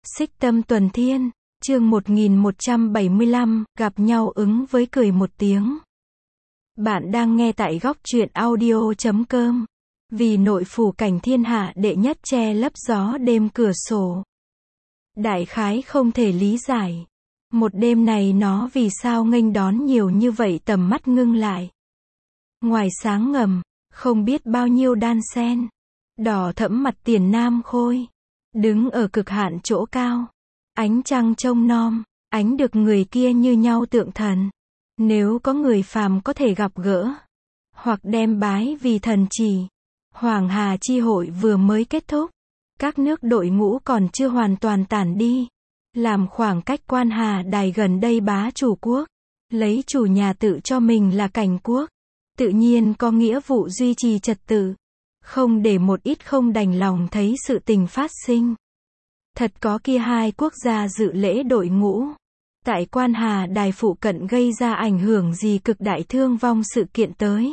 Xích Tâm Tuần Thiên, chương 1175, gặp nhau ứng với cười một tiếng. Bạn đang nghe tại góc truyện audio.com. Vì nội phủ cảnh thiên hạ đệ nhất che lấp gió đêm cửa sổ. Đại khái không thể lý giải. Một đêm này nó vì sao nghênh đón nhiều như vậy, tầm mắt ngưng lại. Ngoài sáng ngầm, không biết bao nhiêu đan sen. Đỏ thẫm mặt Tiền Nam Khôi. Đứng ở cực hạn chỗ cao. Ánh trăng trông nom, ánh được người kia như nhau tượng thần. Nếu có người phàm có thể gặp gỡ, hoặc đem bái vì thần chỉ. Hoàng Hà chi hội vừa mới kết thúc. Các nước đội ngũ còn chưa hoàn toàn tản đi. Làm khoảng cách Quan Hà Đài gần đây bá chủ quốc. Lấy chủ nhà tự cho mình là cảnh quốc. Tự nhiên có nghĩa vụ duy trì trật tự. Không để một ít không đành lòng thấy sự tình phát sinh. Thật có kia hai quốc gia dự lễ đội ngũ. Tại Quan Hà Đài phụ cận gây ra ảnh hưởng gì cực đại thương vong sự kiện tới.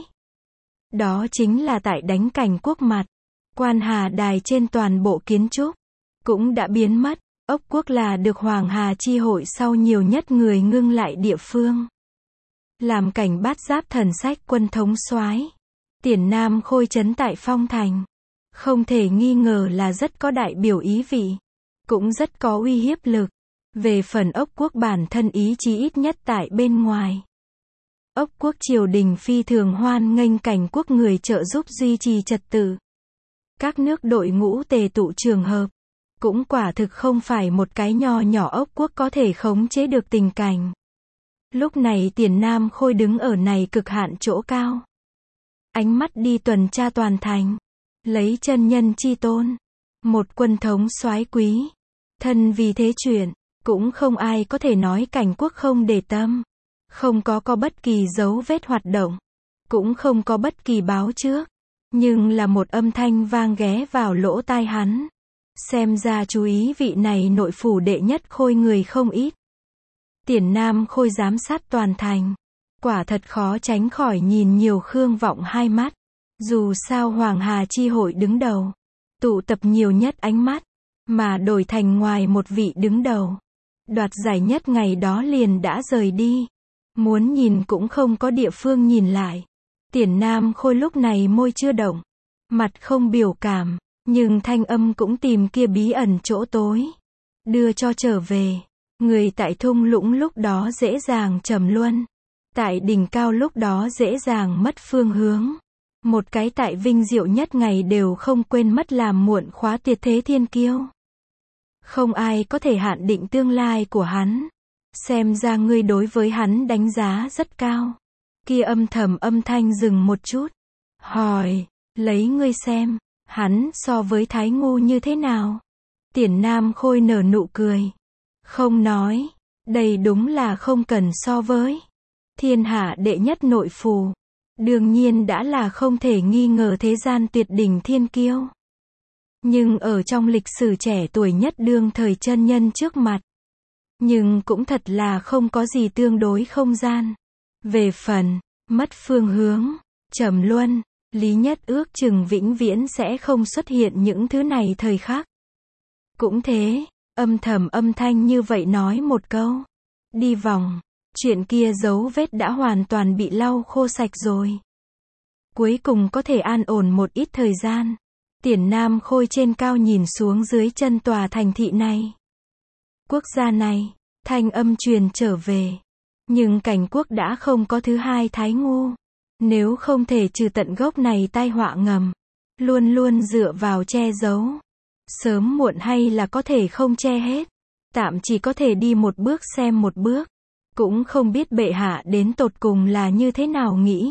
Đó chính là tại đánh cảnh quốc mặt. Quan Hà Đài trên toàn bộ kiến trúc cũng đã biến mất. Ốc quốc là được Hoàng Hà chi hội sau nhiều nhất người ngưng lại địa phương. Làm cảnh bát giáp thần sách quân thống soái. Tiền Nam Khôi trấn tại Phong Thành. Không thể nghi ngờ là rất có đại biểu ý vị. Cũng rất có uy hiếp lực. Về phần ốc quốc bản thân ý chí ít nhất tại bên ngoài. Ốc quốc triều đình phi thường hoan nghênh cảnh quốc người trợ giúp duy trì trật tự. Các nước đội ngũ tề tụ trường hợp. Cũng quả thực không phải một cái nho nhỏ ốc quốc có thể khống chế được tình cảnh. Lúc này Tiền Nam Khôi đứng ở này cực hạn chỗ cao. Ánh mắt đi tuần tra toàn thành. Lấy chân nhân chi tôn. Một quân thống soái quý. Thân vì thế chuyện. Cũng không ai có thể nói cảnh quốc không để tâm. Không có bất kỳ dấu vết hoạt động. Cũng không có bất kỳ báo trước. Nhưng là một âm thanh vang ghé vào lỗ tai hắn. Xem ra chú ý vị này nội phủ đệ nhất Khôi người không ít. Tiền Nam Khôi giám sát toàn thành. Quả thật khó tránh khỏi nhìn nhiều Khương Vọng hai mắt. Dù sao Hoàng Hà chi hội đứng đầu. Tụ tập nhiều nhất ánh mắt. Mà đổi thành ngoài một vị đứng đầu. Đoạt giải nhất ngày đó liền đã rời đi. Muốn nhìn cũng không có địa phương nhìn lại. Tiền Nam Khôi lúc này môi chưa động. Mặt không biểu cảm. Nhưng thanh âm cũng tìm kia bí ẩn chỗ tối. Đưa cho trở về. Người tại thung lũng lúc đó dễ dàng trầm luân. Tại đỉnh cao lúc đó dễ dàng mất phương hướng. Một cái tại vinh diệu nhất ngày đều không quên mất làm muộn khóa tiệt thế thiên kiêu. Không ai có thể hạn định tương lai của hắn. Xem ra ngươi đối với hắn đánh giá rất cao. Kia âm thầm âm thanh dừng một chút. Hỏi, lấy ngươi xem, hắn so với Thái Ngu như thế nào? Tiền Nam Khôi nở nụ cười. Không nói, đây đúng là không cần so với. Thiên hạ đệ nhất nội phù. Đương nhiên đã là không thể nghi ngờ thế gian tuyệt đỉnh thiên kiêu. Nhưng ở trong lịch sử trẻ tuổi nhất đương thời chân nhân trước mặt. Nhưng cũng thật là không có gì tương đối không gian. Về phần, mất phương hướng, trầm luân, Lý Nhất ước chừng vĩnh viễn sẽ không xuất hiện những thứ này thời khắc. Cũng thế, âm thầm âm thanh như vậy nói một câu. Đi vòng, chuyện kia dấu vết đã hoàn toàn bị lau khô sạch rồi. Cuối cùng có thể an ổn một ít thời gian. Tiền Nam Khôi trên cao nhìn xuống dưới chân tòa thành thị này. Quốc gia này, thanh âm truyền trở về. Nhưng cảnh quốc đã không có thứ hai Thái Ngu. Nếu không thể trừ tận gốc này tai họa ngầm. Luôn luôn dựa vào che giấu. Sớm muộn hay là có thể không che hết. Tạm chỉ có thể đi một bước xem một bước. Cũng không biết bệ hạ đến tột cùng là như thế nào nghĩ.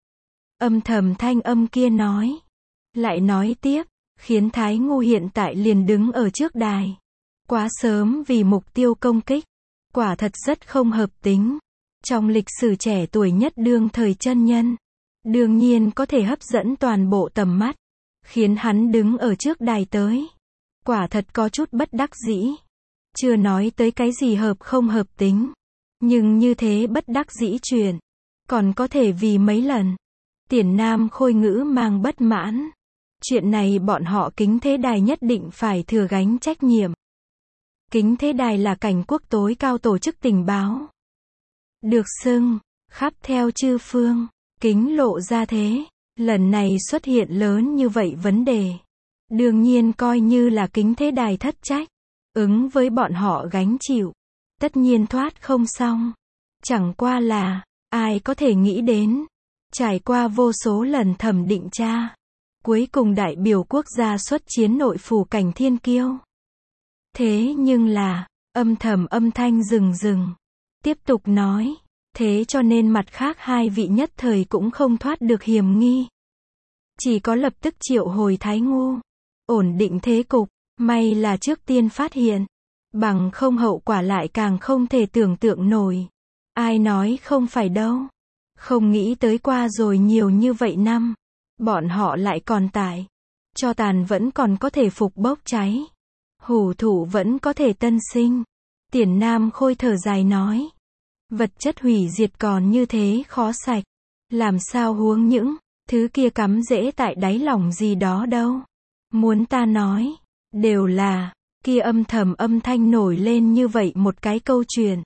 Âm thầm thanh âm kia nói. Lại nói tiếp, khiến Thái Ngu hiện tại liền đứng ở trước đài. Quá sớm vì mục tiêu công kích. Quả thật rất không hợp tính. Trong lịch sử trẻ tuổi nhất đương thời chân nhân. Đương nhiên có thể hấp dẫn toàn bộ tầm mắt. Khiến hắn đứng ở trước đài tới. Quả thật có chút bất đắc dĩ. Chưa nói tới cái gì hợp không hợp tính. Nhưng như thế bất đắc dĩ chuyện. Còn có thể vì mấy lần. Tiền Nam Khôi ngữ mang bất mãn. Chuyện này bọn họ kính thế đài nhất định phải thừa gánh trách nhiệm. Kính Thế Đài là cảnh quốc tối cao tổ chức tình báo. Được xưng, khắp theo chư phương, kính lộ ra thế. Lần này xuất hiện lớn như vậy vấn đề. Đương nhiên coi như là Kính Thế Đài thất trách. Ứng với bọn họ gánh chịu. Tất nhiên thoát không xong. Chẳng qua là, ai có thể nghĩ đến. Trải qua vô số lần thẩm định tra. Cuối cùng đại biểu quốc gia xuất chiến nội phủ cảnh thiên kiêu. Thế nhưng là, âm thầm âm thanh rừng. Tiếp tục nói. Thế cho nên mặt khác hai vị nhất thời cũng không thoát được hiểm nghi. Chỉ có lập tức triệu hồi Thái Ngu. Ổn định thế cục. May là trước tiên phát hiện. Bằng không hậu quả lại càng không thể tưởng tượng nổi. Ai nói không phải đâu. Không nghĩ tới qua rồi nhiều như vậy năm. Bọn họ lại còn tại. Cho tàn vẫn còn có thể phục bốc cháy. Hủ thủ vẫn có thể tân sinh. Tiền Nam Khôi thở dài nói. Vật chất hủy diệt còn như thế khó sạch. Làm sao huống những thứ kia cắm rễ tại đáy lòng gì đó đâu. Muốn ta nói. Đều là. Kia âm thầm âm thanh nổi lên như vậy một cái câu chuyện.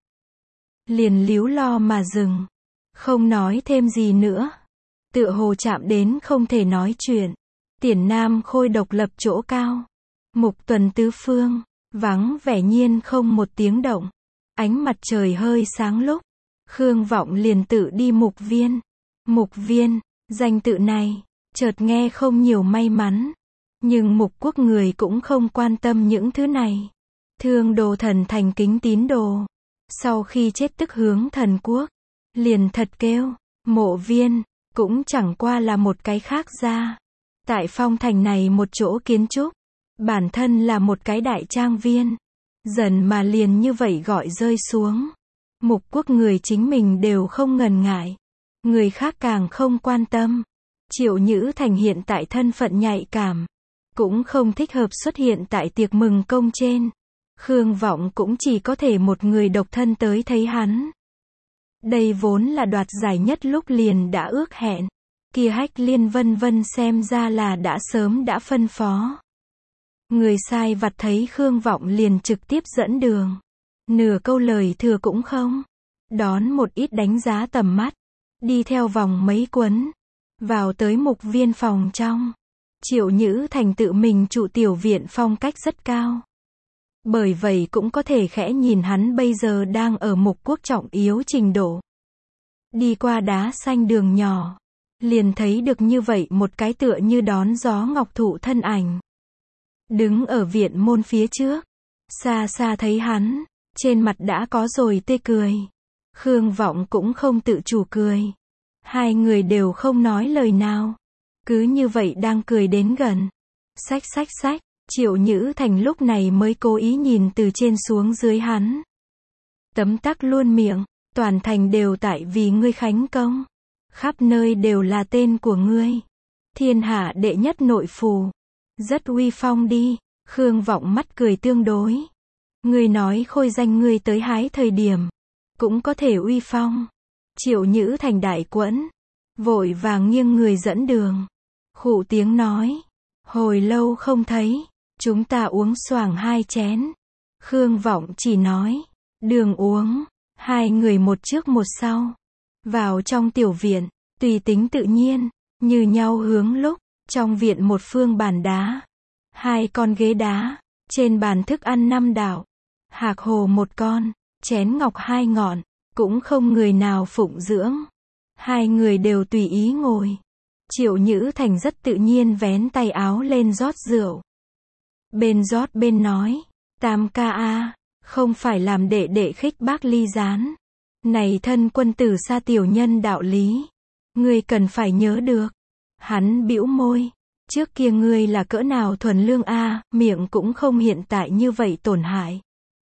Liền líu lo mà dừng. Không nói thêm gì nữa. Tựa hồ chạm đến không thể nói chuyện. Tiền Nam Khôi độc lập chỗ cao. Mục tuần tứ phương. Vắng vẻ nhiên không một tiếng động. Ánh mặt trời hơi sáng lúc. Khương Vọng liền tự đi Mục Viên. Mục Viên, danh tự này, chợt nghe không nhiều may mắn. Nhưng Mục Quốc người cũng không quan tâm những thứ này. Thương Đồ Thần thành kính tín đồ. Sau khi chết tức hướng thần quốc. Liền thật kêu, Mộ Viên, cũng chẳng qua là một cái khác ra. Tại phong thành này một chỗ kiến trúc. Bản thân là một cái đại trang viên. Dần mà liền như vậy gọi rơi xuống. Mục Quốc người chính mình đều không ngần ngại. Người khác càng không quan tâm. Triệu Nhữ Thành hiện tại thân phận nhạy cảm. Cũng không thích hợp xuất hiện tại tiệc mừng công trên. Khương Vọng cũng chỉ có thể một người độc thân tới thấy hắn. Đây vốn là đoạt giải nhất lúc liền đã ước hẹn. Kia Hách Liên vân vân xem ra là đã sớm đã phân phó. Người sai vặt thấy Khương Vọng liền trực tiếp dẫn đường. Nửa câu lời thừa cũng không. Đón một ít đánh giá tầm mắt. Đi theo vòng mấy quấn. Vào tới Mục Viên phòng trong. Triệu Nhữ Thành tự mình trụ tiểu viện phong cách rất cao. Bởi vậy cũng có thể khẽ nhìn hắn bây giờ đang ở Mục Quốc trọng yếu trình độ. Đi qua đá xanh đường nhỏ. Liền thấy được như vậy một cái tựa như đón gió ngọc thụ thân ảnh. Đứng ở viện môn phía trước. Xa xa thấy hắn. Trên mặt đã có rồi tươi cười. Khương Vọng cũng không tự chủ cười. Hai người đều không nói lời nào. Cứ như vậy đang cười đến gần. Xách. Triệu Nhữ Thành lúc này mới cố ý nhìn từ trên xuống dưới hắn. Tấm tắc luôn miệng. Toàn thành đều tại vì ngươi khánh công. Khắp nơi đều là tên của ngươi. Thiên hạ đệ nhất nội phù. Rất uy phong đi. Khương Vọng mắt cười tương đối. Ngươi nói khôi danh ngươi tới hái thời điểm. Cũng có thể uy phong. Triệu Nhữ Thành đại quẫn. Vội vàng nghiêng người dẫn đường. Khụ tiếng nói. Hồi lâu không thấy. Chúng ta uống xoàng 2 chén. Khương Vọng chỉ nói. Đường uống. Hai người một trước một sau. Vào trong tiểu viện. Tùy tính tự nhiên. Như nhau hướng lúc. Trong viện một phương bàn đá. 2 con ghế đá. Trên bàn thức ăn 5 đạo. Hạc hồ 1 con. Chén ngọc 2 ngọn. Cũng không người nào phụng dưỡng. Hai người đều tùy ý ngồi. Triệu Nhữ Thành rất tự nhiên vén tay áo lên rót rượu. Bên rót bên nói. Tam ca a, không phải làm đệ đệ khích bác ly gián. Này thân quân tử xa tiểu nhân đạo lý. Ngươi cần phải nhớ được. Hắn bĩu môi. Trước kia ngươi là cỡ nào thuần lương a, miệng cũng không hiện tại như vậy tổn hại.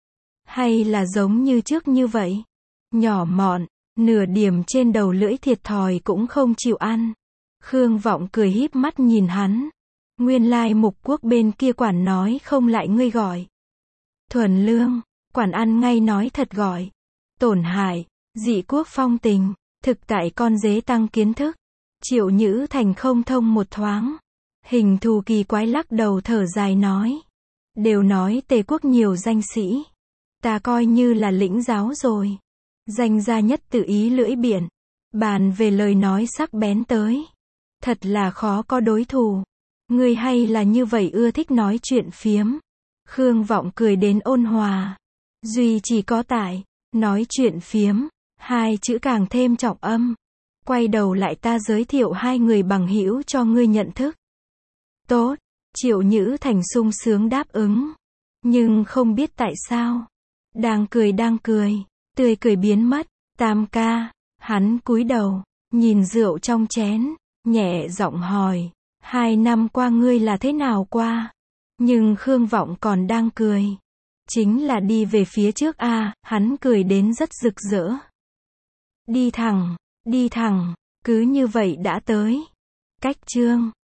Hay là giống như trước như vậy. Nhỏ mọn, nửa điểm trên đầu lưỡi thiệt thòi cũng không chịu ăn. Khương Vọng cười híp mắt nhìn hắn. Nguyên lai Mục Quốc bên kia quản nói không lại ngươi gọi. Thuần lương, quản ăn ngay nói thật gọi. Tổn hại, dị quốc phong tình, thực tại con dế tăng kiến thức. Triệu Nhữ Thành không thông một thoáng. Hình thù kỳ quái lắc đầu thở dài nói. Đều nói Tề quốc nhiều danh sĩ. Ta coi như là lĩnh giáo rồi. Danh gia nhất tự ý lưỡi biển. Bàn về lời nói sắc bén tới. Thật là khó có đối thủ. Ngươi hay là như vậy ưa thích nói chuyện phiếm. Khương Vọng cười đến ôn hòa. Duy chỉ có tại, nói chuyện phiếm, hai chữ càng thêm trọng âm. Quay đầu lại ta giới thiệu hai người bằng hữu cho ngươi nhận thức. Tốt, Triệu Nhữ Thành sung sướng đáp ứng. Nhưng không biết tại sao. Đang cười, tươi cười biến mất. Tam ca, hắn cúi đầu, nhìn rượu trong chén, nhẹ giọng hỏi. 2 năm qua ngươi là thế nào qua? Nhưng Khương Vọng còn đang cười. Chính là đi về phía trước a, hắn cười đến rất rực rỡ. Đi thẳng, cứ như vậy đã tới. Cách chương